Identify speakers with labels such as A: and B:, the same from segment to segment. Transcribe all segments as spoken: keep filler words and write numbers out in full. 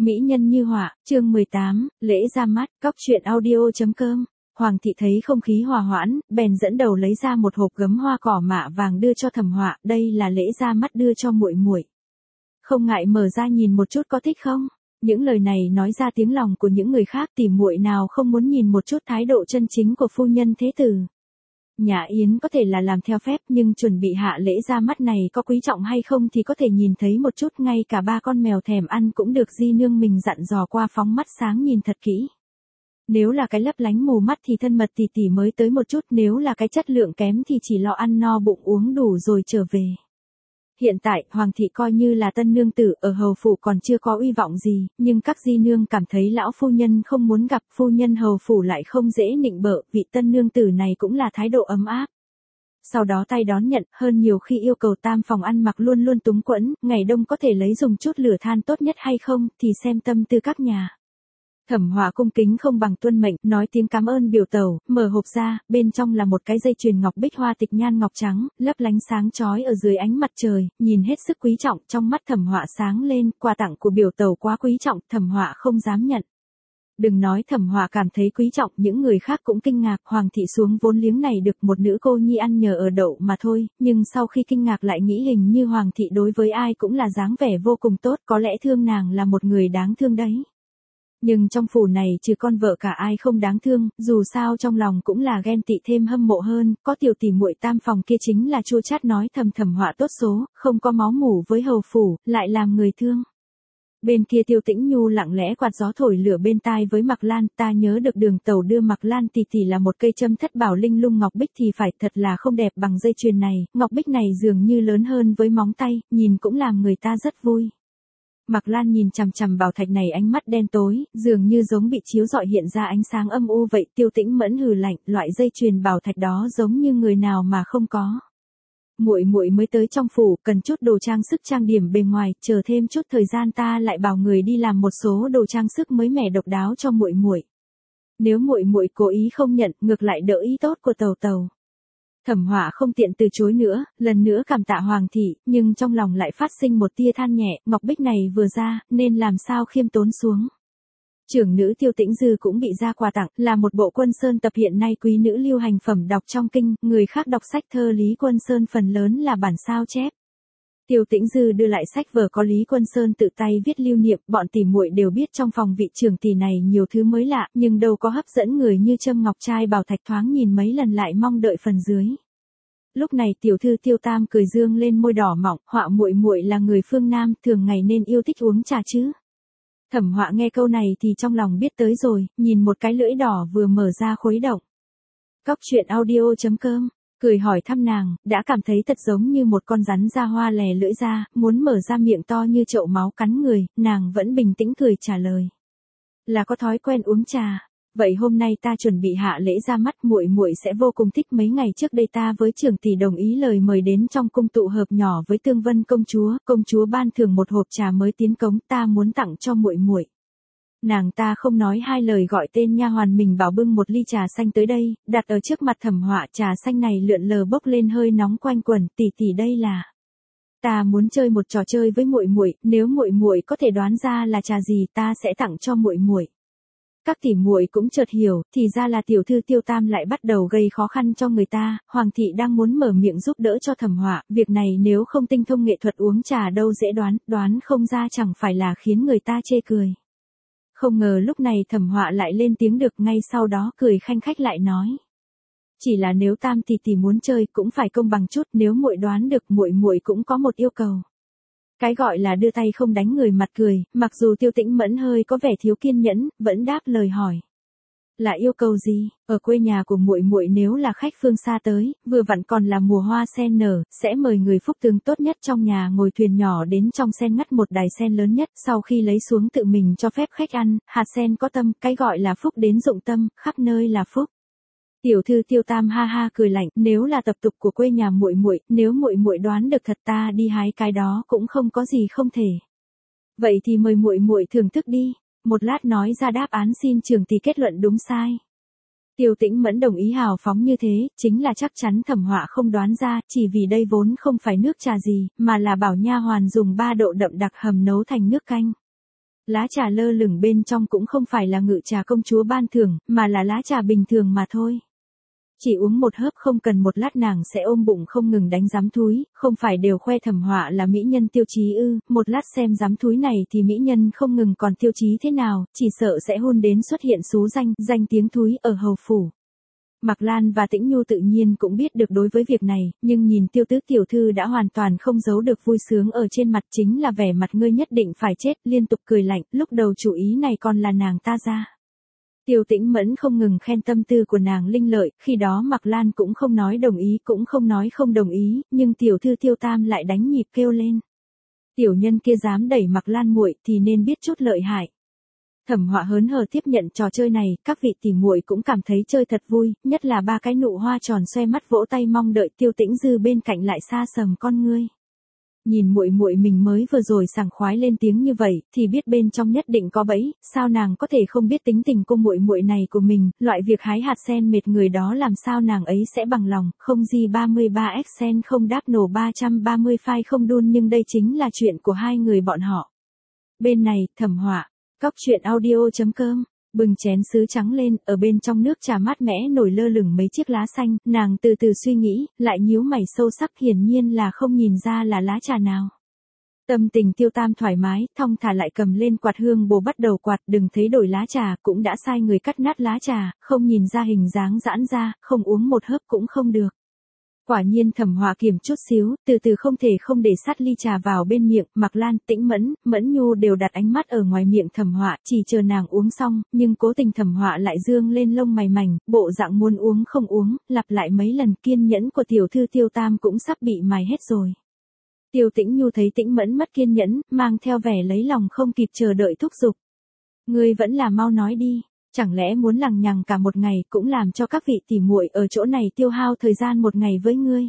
A: Mỹ nhân như họa, chương mười tám, lễ ra mắt, cóc truyện audio.com. Hoàng thị thấy không khí hòa hoãn, bèn dẫn đầu lấy ra một hộp gấm hoa cỏ mạ vàng đưa cho Thẩm Họa, đây là lễ ra mắt đưa cho muội muội. Không ngại mở ra nhìn một chút có thích không? Những lời này nói ra tiếng lòng của những người khác, tỉ muội nào không muốn nhìn một chút thái độ chân chính của phu nhân thế tử. Nhà Yến có thể là làm theo phép, nhưng chuẩn bị hạ lễ ra mắt này có quý trọng hay không thì có thể nhìn thấy một chút, ngay cả ba con mèo thèm ăn cũng được di nương mình dặn dò qua phóng mắt sáng nhìn thật kỹ. Nếu là cái lấp lánh mù mắt thì thân mật tỷ tỷ mới tới một chút, nếu là cái chất lượng kém thì chỉ lo ăn no bụng uống đủ rồi trở về. Hiện tại, Hoàng thị coi như là tân nương tử, ở hầu phủ còn chưa có uy vọng gì, nhưng các di nương cảm thấy lão phu nhân không muốn gặp, phu nhân hầu phủ lại không dễ nịnh bợ, vị tân nương tử này cũng là thái độ ấm áp. Sau đó tay đón nhận, hơn nhiều khi yêu cầu tam phòng ăn mặc luôn luôn túng quẫn, ngày đông có thể lấy dùng chút lửa than tốt nhất hay không, thì xem tâm tư các nhà. Thẩm Họa cung kính không bằng tuân mệnh, nói tiếng cảm ơn biểu tẩu, mở hộp ra, bên trong là một cái dây chuyền ngọc bích hoa tịch nhan ngọc trắng, lấp lánh sáng chói ở dưới ánh mặt trời, nhìn hết sức quý trọng, trong mắt Thẩm Họa sáng lên, quà tặng của biểu tẩu quá quý trọng, Thẩm Họa không dám nhận. Đừng nói Thẩm Họa cảm thấy quý trọng, những người khác cũng kinh ngạc, Hoàng thị xuống vốn liếng này được một nữ cô nhi ăn nhờ ở đậu mà thôi, nhưng sau khi kinh ngạc lại nghĩ hình như Hoàng thị đối với ai cũng là dáng vẻ vô cùng tốt, có lẽ thương nàng là một người đáng thương đấy. Nhưng trong phủ này trừ con vợ cả ai không đáng thương, dù sao trong lòng cũng là ghen tị thêm hâm mộ hơn, có tiểu tỷ muội tam phòng kia chính là chua chát nói thầm Thẩm Họa tốt số, không có máu mủ với hầu phủ, lại làm người thương. Bên kia Tiêu Tĩnh Nhu lặng lẽ quạt gió thổi lửa bên tai với Mạc Lan, ta nhớ được Đường tẩu đưa Mạc Lan tỷ tỷ là một cây châm thất bảo linh lung ngọc bích thì phải, thật là không đẹp bằng dây chuyền này, ngọc bích này dường như lớn hơn với móng tay, nhìn cũng làm người ta rất vui. Mạc Lan nhìn chằm chằm bảo thạch này ánh mắt đen tối, dường như giống bị chiếu rọi hiện ra ánh sáng âm u vậy, Tiêu Tĩnh Mẫn hừ lạnh, loại dây chuyền bảo thạch đó giống như người nào mà không có. Muội muội mới tới trong phủ, cần chút đồ trang sức trang điểm bề ngoài, chờ thêm chút thời gian ta lại bảo người đi làm một số đồ trang sức mới mẻ độc đáo cho muội muội. Nếu muội muội cố ý không nhận, ngược lại đỡ ý tốt của tàu tàu. Thẩm Họa không tiện từ chối nữa, lần nữa cảm tạ Hoàng thị, nhưng trong lòng lại phát sinh một tia than nhẹ, ngọc bích này vừa ra, nên làm sao khiêm tốn xuống. Trưởng nữ Tiêu Tĩnh Dư cũng bị ra quà tặng, là một bộ Quân Sơn tập hiện nay quý nữ lưu hành phẩm đọc trong kinh, người khác đọc sách thơ Lý Quân Sơn phần lớn là bản sao chép. Tiêu Tĩnh Dư đưa lại sách vở có Lý Quân Sơn tự tay viết lưu niệm, bọn tỉ muội đều biết trong phòng vị trưởng tỷ này nhiều thứ mới lạ, nhưng đâu có hấp dẫn người như châm ngọc trai bảo thạch, thoáng nhìn mấy lần lại mong đợi phần dưới. Lúc này tiểu thư Tiêu Tam cười dương lên môi đỏ mọng, Họa muội muội là người phương Nam, thường ngày nên yêu thích uống trà chứ. Thẩm Họa nghe câu này thì trong lòng biết tới rồi, nhìn một cái lưỡi đỏ vừa mở ra khuấy động. Cóc truyện audio.com, cười hỏi thăm nàng, đã cảm thấy thật giống như một con rắn ra hoa lè lưỡi ra, muốn mở ra miệng to như chậu máu cắn người, nàng vẫn bình tĩnh cười trả lời. Là có thói quen uống trà. Vậy hôm nay ta chuẩn bị hạ lễ ra mắt, muội muội sẽ vô cùng thích, mấy ngày trước đây ta với trưởng tỷ đồng ý lời mời đến trong cung tụ hợp nhỏ với Tương Vân công chúa, công chúa ban thưởng một hộp trà mới tiến cống, ta muốn tặng cho muội muội. Nàng ta không nói hai lời gọi tên nha hoàn mình bảo bưng một ly trà xanh tới đây, đặt ở trước mặt Thẩm Họa, trà xanh này lượn lờ bốc lên hơi nóng quanh quẩn, tỷ tỷ đây là. Ta muốn chơi một trò chơi với muội muội, nếu muội muội có thể đoán ra là trà gì ta sẽ tặng cho muội muội. Các tỷ muội cũng chợt hiểu, thì ra là tiểu thư Tiêu Tam lại bắt đầu gây khó khăn cho người ta, Hoàng thị đang muốn mở miệng giúp đỡ cho Thẩm Họa, việc này nếu không tinh thông nghệ thuật uống trà đâu dễ đoán, đoán không ra chẳng phải là khiến người ta chê cười. Không ngờ lúc này Thẩm Họa lại lên tiếng được, ngay sau đó cười khanh khách lại nói. Chỉ là nếu Tam tỷ tỷ muốn chơi cũng phải công bằng chút, nếu muội đoán được muội muội cũng có một yêu cầu. Cái gọi là đưa tay không đánh người mặt cười, mặc dù Tiêu Tĩnh Mẫn hơi có vẻ thiếu kiên nhẫn, vẫn đáp lời hỏi. Là yêu cầu gì? Ở quê nhà của muội muội nếu là khách phương xa tới, vừa vặn còn là mùa hoa sen nở, sẽ mời người phúc tướng tốt nhất trong nhà ngồi thuyền nhỏ đến trong sen ngắt một đài sen lớn nhất, sau khi lấy xuống tự mình cho phép khách ăn, hạt sen có tâm, cái gọi là phúc đến dụng tâm, khắp nơi là phúc. Tiểu thư Tiêu Tam ha ha cười lạnh, nếu là tập tục của quê nhà muội muội, nếu muội muội đoán được thật ta đi hái cái đó cũng không có gì không thể. Vậy thì mời muội muội thưởng thức đi. Một lát nói ra đáp án xin trưởng tỷ kết luận đúng sai. Tiêu Tĩnh Mẫn đồng ý hào phóng như thế, chính là chắc chắn Thẩm Họa không đoán ra, chỉ vì đây vốn không phải nước trà gì, mà là bảo nha hoàn dùng ba độ đậm đặc hầm nấu thành nước canh. lá trà lơ lửng bên trong cũng không phải là ngự trà công chúa ban thưởng, mà là lá trà bình thường mà thôi. Chỉ uống một hớp không cần một lát nàng sẽ ôm bụng không ngừng đánh giám thúi, không phải đều khoe Thẩm Họa là mỹ nhân tiêu chí ư, một lát xem giám thúi này thì mỹ nhân không ngừng còn tiêu chí thế nào, chỉ sợ sẽ hôn đến xuất hiện xú danh, danh tiếng thúi ở hầu phủ. Mạc Lan và Tĩnh Nhu tự nhiên cũng biết được đối với việc này, nhưng nhìn Tiêu Tứ tiểu thư đã hoàn toàn không giấu được vui sướng ở trên mặt, chính là vẻ mặt ngươi nhất định phải chết, liên tục cười lạnh, lúc đầu chủ ý này còn là nàng ta ra. Tiêu Tĩnh Mẫn không ngừng khen tâm tư của nàng linh lợi, khi đó Mạc Lan cũng không nói đồng ý cũng không nói không đồng ý, nhưng tiểu thư Tiêu Tam lại đánh nhịp kêu lên. Tiểu nhân kia dám đẩy Mạc Lan muội thì nên biết chút lợi hại. Thẩm Họa hớn hở tiếp nhận trò chơi này, các vị tỷ muội cũng cảm thấy chơi thật vui, nhất là ba cái nụ hoa tròn xoe mắt vỗ tay mong đợi. Tiêu Tĩnh Dư bên cạnh lại xa sầm con ngươi. Nhìn muội muội mình mới vừa rồi sảng khoái lên tiếng như vậy, thì biết bên trong nhất định có bẫy, sao nàng có thể không biết tính tình cô muội muội này của mình, loại việc hái hạt sen mệt người đó làm sao nàng ấy sẽ bằng lòng, không gì ba mươi ba Excel không đáp nổ ba trăm ba mươi file không đun, nhưng đây chính là chuyện của hai người bọn họ. Bên này, Thẩm Họa, Cóc truyện audio chấm com, bừng chén sứ trắng lên, ở bên trong nước trà mát mẽ nổi lơ lửng mấy chiếc lá xanh, nàng từ từ suy nghĩ, lại nhíu mày sâu sắc, hiển nhiên là không nhìn ra là lá trà nào. Tâm tình Tiêu Tam thoải mái, thong thả lại cầm lên quạt hương bồ bắt đầu quạt, đừng thấy đổi lá trà, cũng đã sai người cắt nát lá trà, không nhìn ra hình dáng giãn ra, không uống một hớp cũng không được. Quả nhiên Thẩm Họa kiềm chút xíu, từ từ không thể không để sát ly trà vào bên miệng, Mạc Lan, Tĩnh Mẫn, Mẫn Nhu đều đặt ánh mắt ở ngoài miệng Thẩm Họa, chỉ chờ nàng uống xong, nhưng cố tình Thẩm Họa lại dương lên lông mày mảnh, bộ dạng muốn uống không uống, lặp lại mấy lần, kiên nhẫn của tiểu thư Tiêu Tam cũng sắp bị mài hết rồi. Tiêu Tĩnh Nhu thấy Tĩnh Mẫn mất kiên nhẫn, mang theo vẻ lấy lòng không kịp chờ đợi thúc giục. Ngươi vẫn là mau nói đi. Chẳng lẽ muốn lằng nhằng cả một ngày cũng làm cho các vị tỷ muội ở chỗ này tiêu hao thời gian một ngày với ngươi?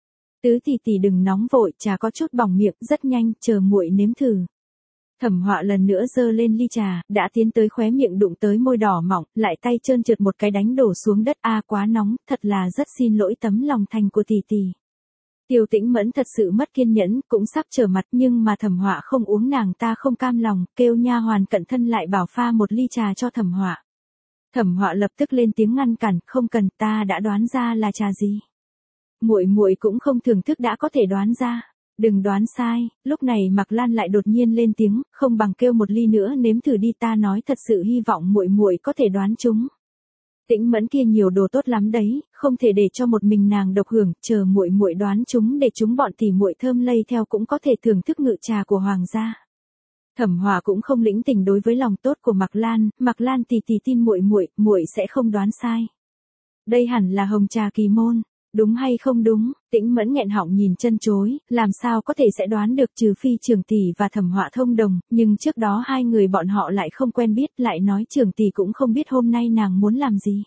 A: Tứ tỷ tỷ đừng nóng vội, trà có chút bỏng miệng, rất nhanh, chờ muội nếm thử. Thẩm Họa lần nữa giơ lên ly trà, đã tiến tới khóe miệng đụng tới môi đỏ mỏng, lại tay trơn trượt một cái đánh đổ xuống đất, a quá nóng, thật là rất xin lỗi tấm lòng thành của tỷ tỷ. Tiêu Tĩnh Mẫn thật sự mất kiên nhẫn, cũng sắp trở mặt, nhưng mà Thẩm Họa không uống nàng ta không cam lòng, kêu nha hoàn cận thân lại bảo pha một ly trà cho Thẩm Họa. Thẩm Họa lập tức lên tiếng ngăn cản, không cần, ta đã đoán ra là trà gì. Muội muội cũng không thưởng thức đã có thể đoán ra. Đừng đoán sai. Lúc này Mạc Lan lại đột nhiên lên tiếng, không bằng kêu một ly nữa nếm thử đi, ta nói thật sự hy vọng muội muội có thể đoán chúng. Tĩnh Mẫn kia nhiều đồ tốt lắm đấy, không thể để cho một mình nàng độc hưởng, chờ muội muội đoán chúng để chúng bọn tỷ muội thơm lây theo cũng có thể thưởng thức ngự trà của hoàng gia. Thẩm Họa cũng không lĩnh tình đối với lòng tốt của Mạc Lan, Mạc Lan tỷ tỷ tin muội muội, muội sẽ không đoán sai. Đây hẳn là hồng trà kỳ môn, đúng hay không đúng? Tĩnh Mẫn nghẹn họng nhìn chân chối, làm sao có thể sẽ đoán được, trừ phi Trưởng tỷ và Thẩm Họa thông đồng, nhưng trước đó hai người bọn họ lại không quen biết, lại nói Trưởng tỷ cũng không biết hôm nay nàng muốn làm gì.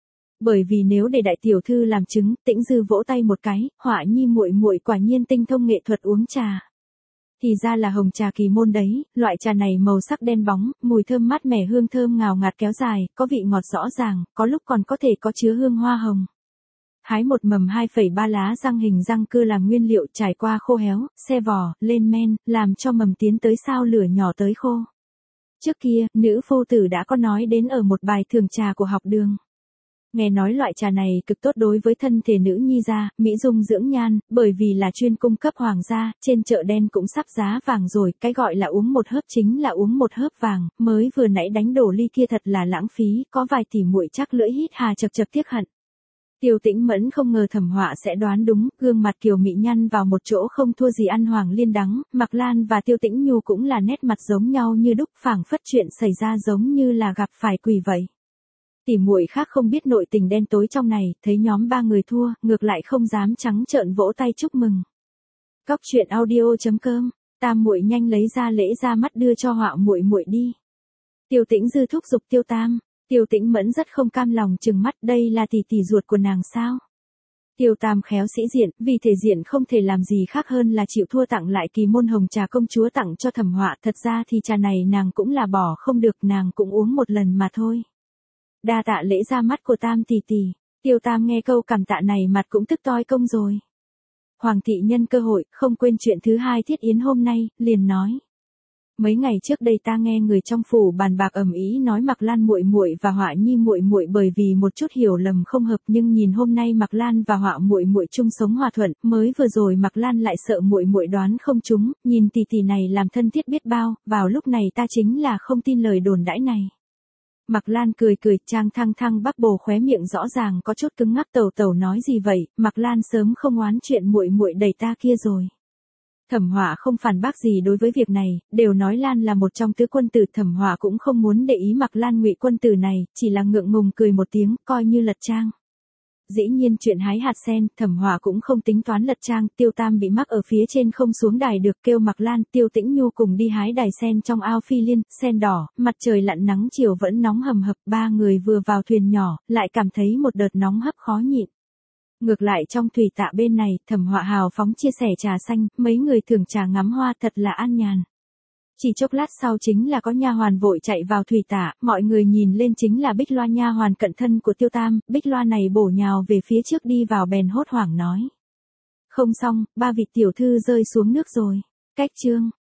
A: Bởi vì nếu để đại tiểu thư làm chứng, Tĩnh Dư vỗ tay một cái, Họa nhi muội muội quả nhiên tinh thông nghệ thuật uống trà. Thì ra là hồng trà kỳ môn đấy, loại trà này màu sắc đen bóng, mùi thơm mát mẻ, hương thơm ngào ngạt kéo dài, có vị ngọt rõ ràng, có lúc còn có thể có chứa hương hoa hồng. Hái một mầm hai phẩy ba lá răng hình răng cưa làm nguyên liệu, trải qua khô héo, xe vỏ, lên men, làm cho mầm tiến tới sao lửa nhỏ tới khô. Trước kia, nữ phu tử đã có nói đến ở một bài thường trà của học đường. Nghe nói loại trà này cực tốt đối với thân thể nữ nhi gia, mỹ dung dưỡng nhan, bởi vì là chuyên cung cấp hoàng gia, trên chợ đen cũng sắp giá vàng rồi, cái gọi là uống một hớp chính là uống một hớp vàng, mới vừa nãy đánh đổ ly kia thật là lãng phí, có vài tỷ muội chắc lưỡi hít hà chật chật tiếc hận. Tiêu Tĩnh Mẫn không ngờ Thẩm Họa sẽ đoán đúng, gương mặt kiều mị nhăn vào một chỗ không thua gì ăn hoàng liên đắng, Mạc Lan và Tiêu Tĩnh Nhu cũng là nét mặt giống nhau như đúc, phảng phất chuyện xảy ra giống như là gặp phải quỷ vậy. Tỷ muội khác không biết nội tình đen tối trong này, thấy nhóm ba người thua, ngược lại không dám trắng trợn vỗ tay chúc mừng. Cóc truyện audio chấm com, Tam muội nhanh lấy ra lễ ra mắt đưa cho Họa muội muội đi. Tiêu Tĩnh Dư thúc giục Tiêu Tam. Tiêu Tĩnh Mẫn rất không cam lòng trừng mắt, đây là tỷ tỷ ruột của nàng sao? Tiêu Tam khéo sĩ diện, vì thể diện không thể làm gì khác hơn là chịu thua tặng lại kỳ môn hồng trà công chúa tặng cho Thẩm Họa, thật ra thì trà này nàng cũng là bỏ không được, nàng cũng uống một lần mà thôi. Đa tạ lễ ra mắt của Tam tỷ tỷ. Tiêu Tam nghe câu cảm tạ này mặt cũng tức toi công rồi. Hoàng thị nhân cơ hội, không quên chuyện thứ hai Thiết Yến hôm nay, liền nói. Mấy ngày trước đây ta nghe người trong phủ bàn bạc ầm ĩ nói Mạc Lan muội muội và Họa Nhi muội muội bởi vì một chút hiểu lầm không hợp, nhưng nhìn hôm nay Mạc Lan và Họa muội muội chung sống hòa thuận, mới vừa rồi Mạc Lan lại sợ muội muội đoán không trúng, nhìn tỷ tỷ này làm thân thiết biết bao, vào lúc này ta chính là không tin lời đồn đãi này. Mạc Lan cười cười, Trang Thăng Thăng bắp bồ khóe miệng rõ ràng có chút cứng ngắc. Tẩu tẩu nói gì vậy, Mạc Lan sớm không oán chuyện muội muội đẩy ta kia rồi. Thẩm Họa không phản bác gì đối với việc này, đều nói Lan là một trong tứ quân tử, Thẩm Họa cũng không muốn để ý Mạc Lan ngụy quân tử này, chỉ là ngượng ngùng cười một tiếng, coi như lật trang. Dĩ nhiên chuyện hái hạt sen, Thẩm Họa cũng không tính toán lật trang, Tiêu Tam bị mắc ở phía trên không xuống đài được, kêu Mạc Lan, Tiêu Tĩnh Nhu cùng đi hái đài sen trong ao phi liên, sen đỏ, mặt trời lặn nắng chiều vẫn nóng hầm hập, ba người vừa vào thuyền nhỏ, lại cảm thấy một đợt nóng hấp khó nhịn. Ngược lại trong thủy tạ bên này, Thẩm Họa hào phóng chia sẻ trà xanh, mấy người thưởng trà ngắm hoa thật là an nhàn. Chỉ chốc lát sau chính là có nha hoàn vội chạy vào thủy tạ, mọi người nhìn lên chính là Bích Loa nha hoàn cận thân của Tiêu Tam, Bích Loa này bổ nhào về phía trước đi vào bèn hốt hoảng nói. Không xong, ba vị tiểu thư rơi xuống nước rồi. Cách chương.